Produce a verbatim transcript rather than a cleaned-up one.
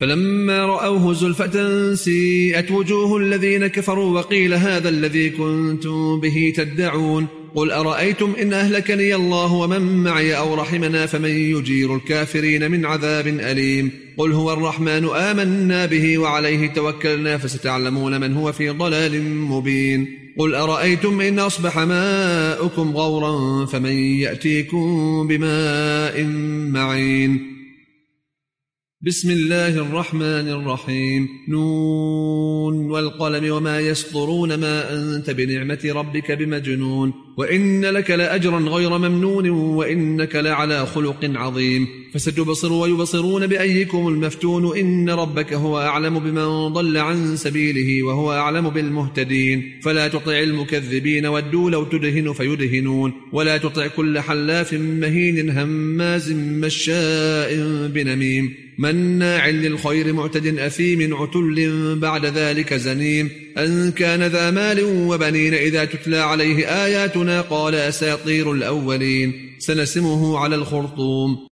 فلما رأوه زلفة سيئت وجوه الذين كفروا وقيل هذا الذي كنتم به تدعون قل أرأيتم إن أهلكني الله ومن معي أو رحمنا فمن يجير الكافرين من عذاب أليم قل هو الرحمن آمنا به وعليه توكلنا فستعلمون من هو في ضلال مبين قل أرأيتم إن أصبح ماؤكم غورا فمن يأتيكم بماء معين بسم الله الرحمن الرحيم نون والقلم وما يسطرون ما أنت بنعمة ربك بمجنون وإن لك لأجرا غير ممنون وإنك لعلى خلق عظيم فستبصر ويبصرون بأيكم المفتون إن ربك هو أعلم بمن ضل عن سبيله وهو أعلم بالمهتدين فلا تطع المكذبين ودوا لو تدهن فيدهنون ولا تطع كل حلاف مهين هماز مشاء بنميم مناع للخير معتد أثيم عتل بعد ذلك زنيم أن كان ذا مال وبنين إذا تتلى عليه آياتنا قال أساطير الأولين سنسمه على الخرطوم